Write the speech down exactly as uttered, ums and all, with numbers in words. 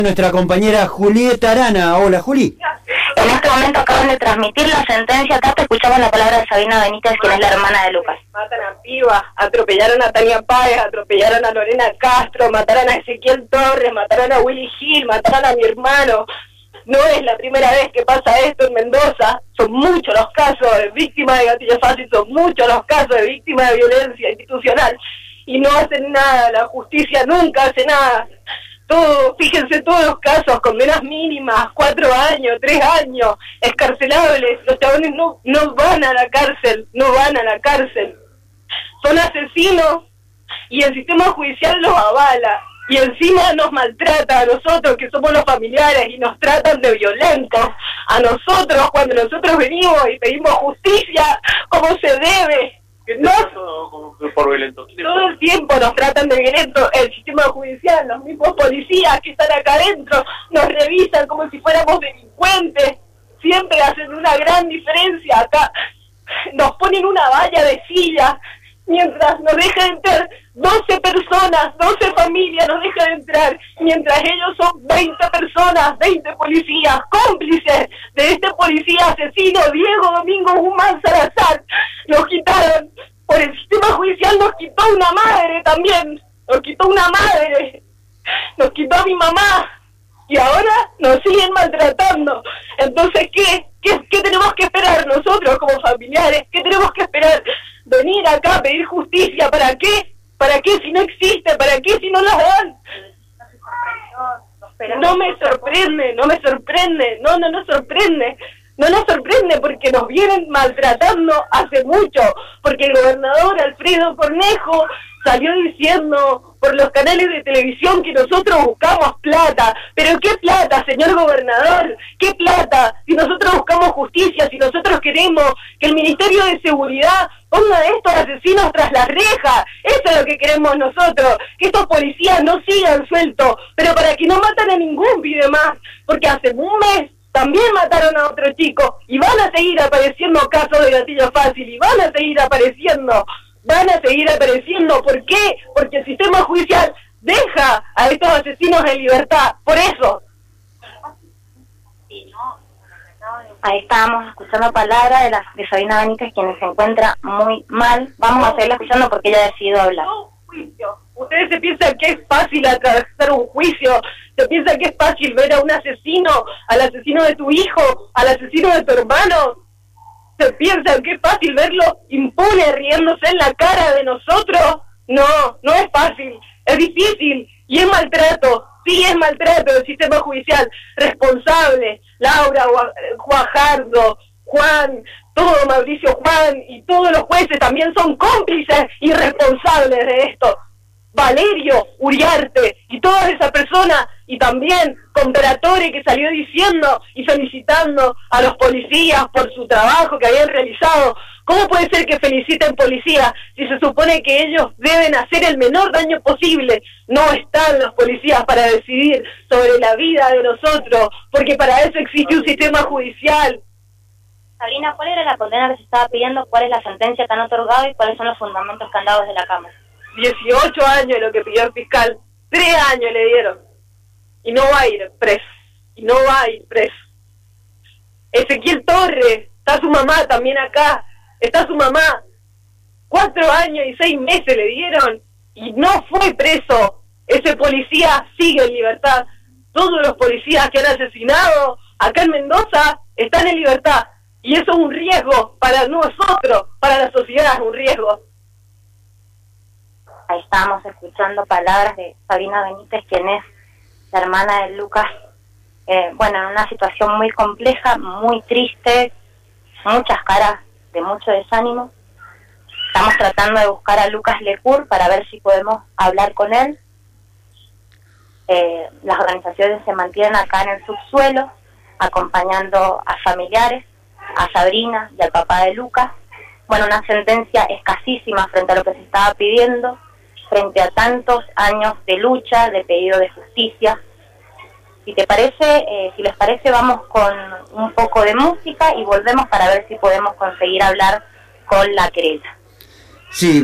Nuestra compañera Julieta Arana. Hola, Juli. En este momento acaban de transmitir la sentencia. Acá te escuchamos la palabra de Sabina Benítez, quien es la hermana de Lucas. Matan a pibas, atropellaron a Tania Páez, atropellaron a Lorena Castro, mataron a Ezequiel Torres, mataron a Willy Gil, mataron a mi hermano. No es la primera vez que pasa esto en Mendoza. Son muchos los casos de víctimas de gatillo fácil, son muchos los casos de víctimas de violencia institucional. Y no hacen nada, la justicia nunca hace nada. Todo, fíjense todos los casos, condenas mínimas, cuatro años, tres años, excarcelables. Los chabones no, no van a la cárcel, no van a la cárcel. Son asesinos y el sistema judicial los avala. Y encima nos maltrata a nosotros, que somos los familiares, y nos tratan de violentos. A nosotros, cuando nosotros venimos y pedimos justicia, como se debe. No, todo por violento. Todo el tiempo nos tratan de violento. El sistema judicial, los mismos policías que están acá adentro, nos revisan como si fuéramos delincuentes. Siempre hacen una gran diferencia acá. Nos ponen una valla de sillas mientras nos dejan entrar doce personas, doce familias nos dejan entrar, mientras ellos son veinte personas, veinte policías, cómplices de este policía asesino, Diego Domingo Guzmán Salazar. Nos quitaron, por el sistema judicial nos quitó una madre también, nos quitó una madre, nos quitó a mi mamá, y ahora nos siguen maltratando. Entonces, ¿qué? ¿Qué, qué tenemos que esperar nosotros como familiares? ¿Qué tenemos que esperar? Venir acá a pedir justicia, ¿para qué? ¿Para qué si no existe? ¿Para qué si no las dan? No me sorprende, no me sorprende, no, no nos sorprende. No nos sorprende porque nos vienen maltratando hace mucho, porque el gobernador Alfredo Cornejo salió diciendo por los canales de televisión que nosotros buscamos plata. ¿Pero qué plata, señor gobernador? ¿Qué plata? Si nosotros buscamos justicia, si nosotros queremos que el Ministerio de Seguridad ponga a estos asesinos tras las rejas. Eso es lo que queremos nosotros, que estos policías no sigan sueltos, pero para que no matan a ningún pibe más, porque hace un mes también mataron a otro chico, y van a seguir apareciendo casos de gatillo fácil, y van a seguir apareciendo, van a seguir apareciendo. ¿Por qué? Porque el sistema judicial deja a estos asesinos en libertad, por eso. Ahí estábamos escuchando palabras de, la, de Sabina Benítez, quien se encuentra muy mal. Vamos a seguirla escuchando porque ella ha decidido hablar. No, juicio. Ustedes se piensan que es fácil atravesar un juicio, se piensan que es fácil ver a un asesino, al asesino de tu hijo, al asesino de tu hermano. ¿Se piensan que es fácil verlo impune, riéndose en la cara de nosotros? No, no es fácil, es difícil y es maltrato. Sí, es maltrato del sistema judicial. Responsable, Laura Guajardo, Juan, todo Mauricio Juan y todos los jueces también son cómplices y responsables de esto. Valerio Uriarte y todas esas personas, y también Comparatore, que salió diciendo y felicitando a los policías por su trabajo que habían realizado. ¿Cómo puede ser que feliciten policías si se supone que ellos deben hacer el menor daño posible? No están los policías para decidir sobre la vida de nosotros, porque para eso existe un sistema judicial. Sabrina, ¿cuál era la condena que se estaba pidiendo? ¿Cuál es la sentencia que han otorgado y cuáles son los fundamentos que han dado desde la Cámara? dieciocho años lo que pidió el fiscal, tres años le dieron, y no va a ir preso, y no va a ir preso. Ezequiel Torres, está su mamá también acá, está su mamá, cuatro años y seis meses le dieron, y no fue preso. Ese policía sigue en libertad. Todos los policías que han asesinado acá en Mendoza están en libertad, y eso es un riesgo para nosotros, para la sociedad es un riesgo. Ahí estábamos escuchando palabras de Sabina Benítez, quien es la hermana de Lucas. Eh, bueno, en una situación muy compleja, muy triste, muchas caras de mucho desánimo. Estamos tratando de buscar a Lucas Lecur para ver si podemos hablar con él. Eh, las organizaciones se mantienen acá en el subsuelo, acompañando a familiares, a Sabrina y al papá de Lucas. Bueno, una sentencia escasísima frente a lo que se estaba pidiendo, frente a tantos años de lucha, de pedido de justicia. Si te parece, eh, si les parece, vamos con un poco de música y volvemos para ver si podemos conseguir hablar con la querella. Sí.